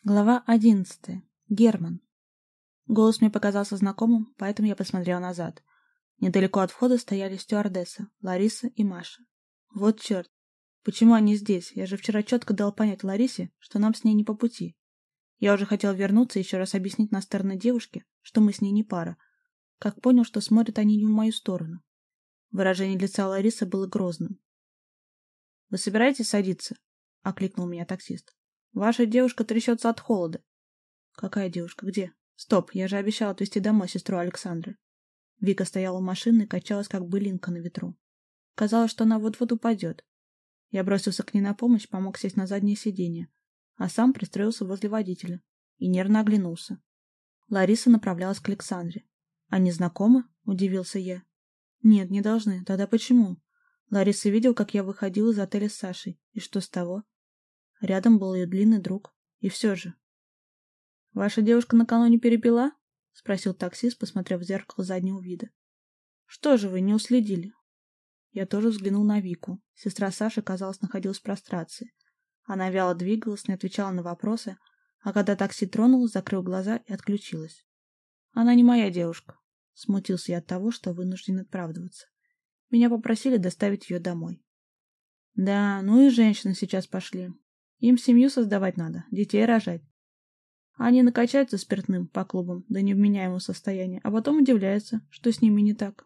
Глава 11. Герман. Голос мне показался знакомым, поэтому я посмотрел назад. Недалеко от входа стояли стюардесса, Лариса и Маша. Вот черт. Почему они здесь? Я же вчера четко дал понять Ларисе, что нам с ней не по пути. Я уже хотел вернуться и еще раз объяснить настырной девушке, что мы с ней не пара, как понял, что смотрят они не в мою сторону. Выражение лица Ларисы было грозным. «Вы собираетесь садиться?» — окликнул меня таксист. «Ваша девушка трясется от холода». «Какая девушка? Где?» «Стоп, я же обещал отвезти домой сестру Александры». Вика стояла у машины и качалась, как былинка на ветру. Казалось, что она вот-вот упадет. Я бросился к ней на помощь, помог сесть на заднее сиденье, а сам пристроился возле водителя и нервно оглянулся. Лариса направлялась к Александре. «Они знакомы?» — удивился я. «Нет, не должны. Тогда почему?» Лариса видел, как я выходил из отеля с Сашей. И что с того? Рядом был ее длинный друг. И все же. «Ваша девушка накануне перепила?» — спросил таксист, посмотрев в зеркало заднего вида. «Что же вы, не уследили?» Я тоже взглянул на Вику. Сестра Саши, казалось, находилась в прострации. Она вяло двигалась, не отвечала на вопросы, а когда такси тронулось, закрыла глаза и отключилась. «Она не моя девушка», — смутился я от того, что вынужден оправдываться. Меня попросили доставить ее домой. «Да, ну и женщины сейчас пошли. Им семью создавать надо, детей рожать. Они накачаются спиртным по клубам до невменяемого состояния, а потом удивляются, что с ними не так».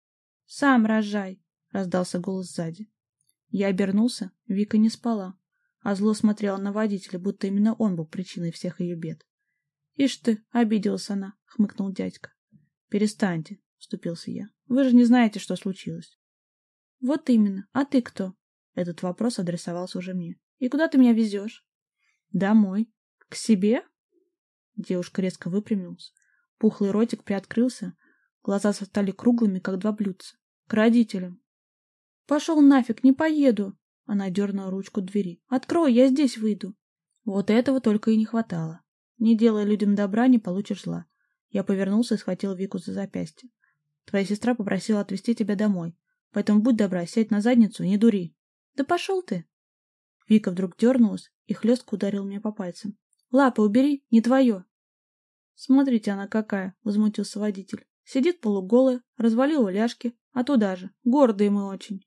«Сам рожай!» — раздался голос сзади. Я обернулся, Вика не спала, а зло смотрела на водителя, будто именно он был причиной всех ее бед. «Ишь ты, обиделась она!» — хмыкнул дядька. «Перестаньте!» — вступился я. «Вы же не знаете, что случилось». «Вот именно. А ты кто?» Этот вопрос адресовался уже мне. «И куда ты меня везешь?» «Домой. К себе?» Девушка резко выпрямилась. Пухлый ротик приоткрылся, глаза стали круглыми, как два блюдца. «К родителям». «Пошел нафиг, не поеду!» Она дернула ручку двери. «Открой, я здесь выйду». Вот этого только и не хватало. Не делая людям добра, не получишь зла. Я повернулся и схватил Вику за запястье. «Твоя сестра попросила отвезти тебя домой. Поэтому будь добра, сядь на задницу и не дури». «Да пошел ты!» Вика вдруг дернулась и хлестко ударила меня по пальцам. «Лапы убери, не твое!» «Смотрите, она какая!» — возмутился водитель. «Сидит полуголая, развалила ляжки, а туда же. Гордые мы очень».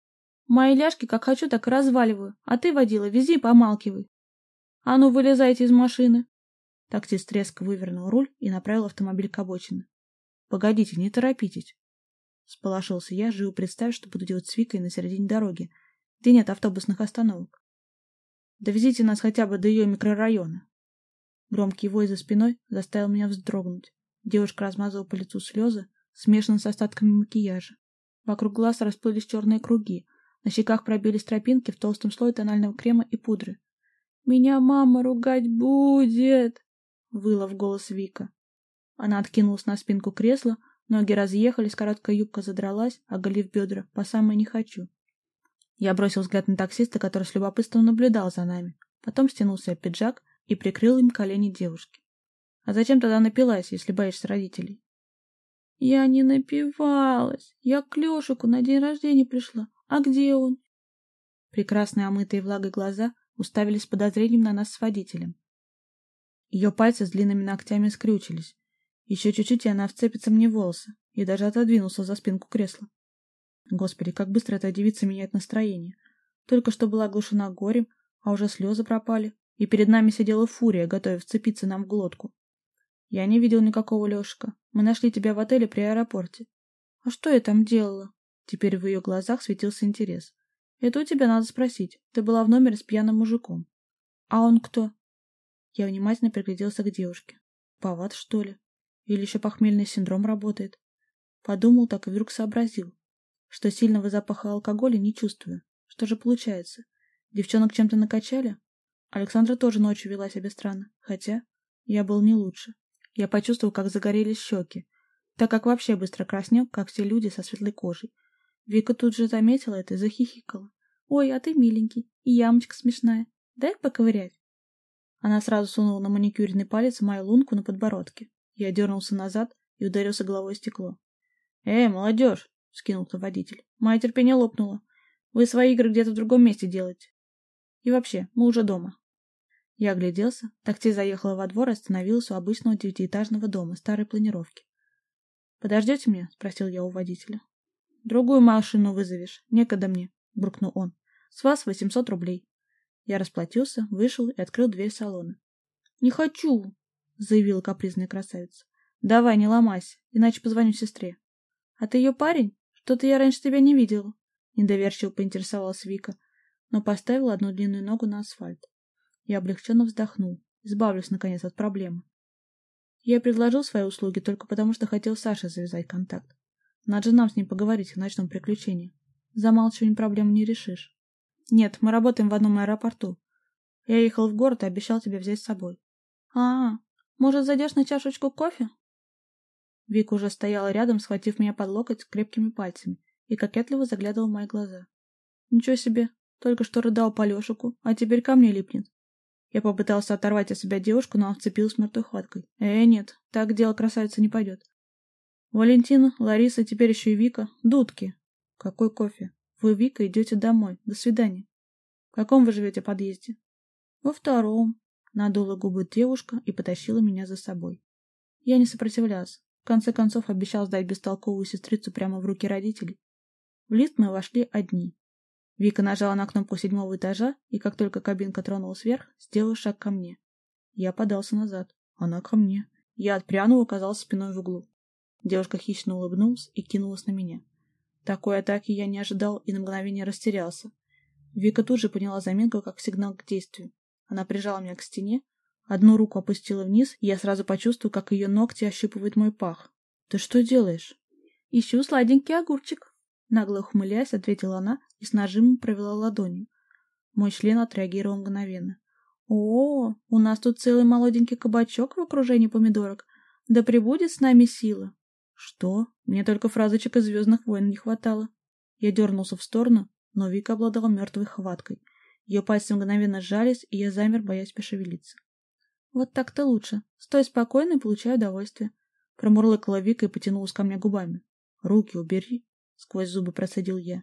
«Мои ляжки как хочу, так и разваливаю, а ты, водила, вези и помалкивай». «А ну, вылезайте из машины!» Таксист резко вывернул руль и направил автомобиль к обочине. «Погодите, не торопитесь!» Сполошился я, живо представив, что буду делать с Викой на середине дороги, где нет автобусных остановок. «Довезите нас хотя бы до ее микрорайона». Громкий вой за спиной заставил меня вздрогнуть. Девушка размазывала по лицу слезы, смешанные с остатками макияжа. Вокруг глаз расплылись черные круги, на щеках пробились тропинки в толстом слое тонального крема и пудры. «Меня мама ругать будет!» — выла в голос Вика. Она откинулась на спинку кресла, ноги разъехались, короткая юбка задралась, оголив бедра, по самое не хочу. Я бросил взгляд на таксиста, который с любопытством наблюдал за нами. Потом стянул себе пиджак и прикрыл им колени девушки. «А зачем тогда напилась, если боишься родителей?» «Я не напивалась. Я к Лешику на день рождения пришла. А где он?» Прекрасные омытые влагой глаза уставились с подозрением на нас с водителем. Ее пальцы с длинными ногтями скрючились. Еще чуть-чуть, и она вцепится мне в волосы, и даже отодвинулся за спинку кресла. Господи, как быстро эта девица меняет настроение. Только что была оглушена горем, а уже слезы пропали, и перед нами сидела фурия, готовая вцепиться нам в глотку. «Я не видел никакого Лешика. Мы нашли тебя в отеле при аэропорте». «А что я там делала?» Теперь в ее глазах светился интерес. «Это у тебя надо спросить. Ты была в номере с пьяным мужиком». «А он кто?» Я внимательно пригляделся к девушке. «Поват, что ли? Или еще похмельный синдром работает?» Подумал так и вдруг сообразил, что сильного запаха алкоголя не чувствую. Что же получается? Девчонок чем-то накачали? Александра тоже ночью вела себя странно, хотя я был не лучше. Я почувствовал, как загорелись щеки, так как вообще быстро краснел, как все люди со светлой кожей. Вика тут же заметила это и захихикала. «Ой, а ты миленький, и ямочка смешная. Дай поковырять». Она сразу сунула на маникюренный палец мою лунку на подбородке. Я дернулся назад и ударился головой о стекло. Молодежь!» — вскинулся водитель. «Мое терпение лопнуло. Вы свои игры где-то в другом месте делаете. И вообще, мы уже дома». Я огляделся. Такси заехала во двор и остановилась у обычного 9-этажного дома старой планировки. «Подождете меня?» — спросил я у водителя. «Другую машину вызовешь. Некогда мне», — буркнул он. «С вас 800 рублей». Я расплатился, вышел и открыл дверь салона. «Не хочу!» — заявила капризная красавица. «Давай, не ломайся, иначе позвоню сестре». «А ты ее парень? Что-то я раньше тебя не видела». Недоверчиво поинтересовалась Вика, но поставила одну длинную ногу на асфальт. Я облегченно вздохнул. Избавлюсь, наконец, от проблемы. Я предложил свои услуги только потому, что хотел с Сашей завязать контакт. Надо же нам с ним поговорить о ночном приключении. Замалчиванием проблему не решишь. Нет, мы работаем в одном аэропорту. Я ехал в город и обещал тебя взять с собой. Может, зайдешь на чашечку кофе? Вика уже стояла рядом, схватив меня под локоть крепкими пальцами, и кокетливо заглядывала в мои глаза. Ничего себе, только что рыдал по Лешику, а теперь ко мне липнет. Я попытался оторвать от себя девушку, но она вцепилась мертвой хваткой. Нет, так дело красавицы не пойдет. Валентина, Лариса, теперь еще и Вика. Дудки. Какой кофе? Вы, Вика, идете домой. До свидания. В каком вы живете подъезде? Во втором. Надула губы девушка и потащила меня за собой. Я не сопротивлялся. В конце концов обещал сдать бестолковую сестрицу прямо в руки родителей. В лифт мы вошли одни. Вика нажала на кнопку 7-го этажа, и как только кабинка тронулась вверх, сделала шаг ко мне. Я подался назад. Она ко мне. Я отпрянул и оказался спиной в углу. Девушка хищно улыбнулась и кинулась на меня. Такой атаки я не ожидал и на мгновение растерялся. Вика тут же поняла заминку как сигнал к действию. Она прижала меня к стене, одну руку опустила вниз, и я сразу почувствовал, как ее ногти ощупывают мой пах. «Ты что делаешь?» «Ищу сладенький огурчик», — нагло ухмыляясь, ответила она и с нажимом провела ладонью. Мой член отреагировал мгновенно. «О, у нас тут целый молоденький кабачок в окружении помидорок. Да пребудет с нами сила!» «Что? Мне только фразочек из «Звездных войн» не хватало». Я дернулся в сторону, но Вика обладала мертвой хваткой. Ее пальцы мгновенно сжались, и я замер, боясь пошевелиться. «Вот так-то лучше. Стой спокойно и получай удовольствие». Промурлыкала Вика и потянулась ко мне губами. «Руки убери», — сквозь зубы процедил я.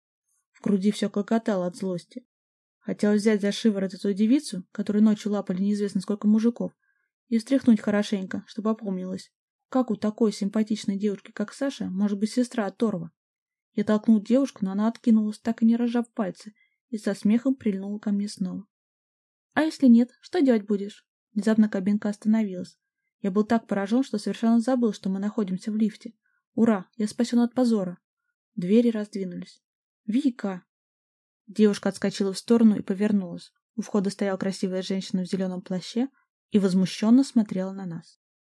В груди все клокотало от злости. Хотелось взять за шиворот эту девицу, которую ночью лапали неизвестно сколько мужиков, и встряхнуть хорошенько, чтобы опомнилась. Как у такой симпатичной девушки, как Саша, может быть сестра от Торва? Я толкнул девушку, но она откинулась, так и не разжав пальцы, и со смехом прильнула ко мне снова. «А если нет, что делать будешь?» Внезапно кабинка остановилась. Я был так поражен, что совершенно забыл, что мы находимся в лифте. Ура, я спасен от позора. Двери раздвинулись. «Вика!» Девушка отскочила в сторону и повернулась. У входа стояла красивая женщина в зеленом плаще и возмущенно смотрела на нас.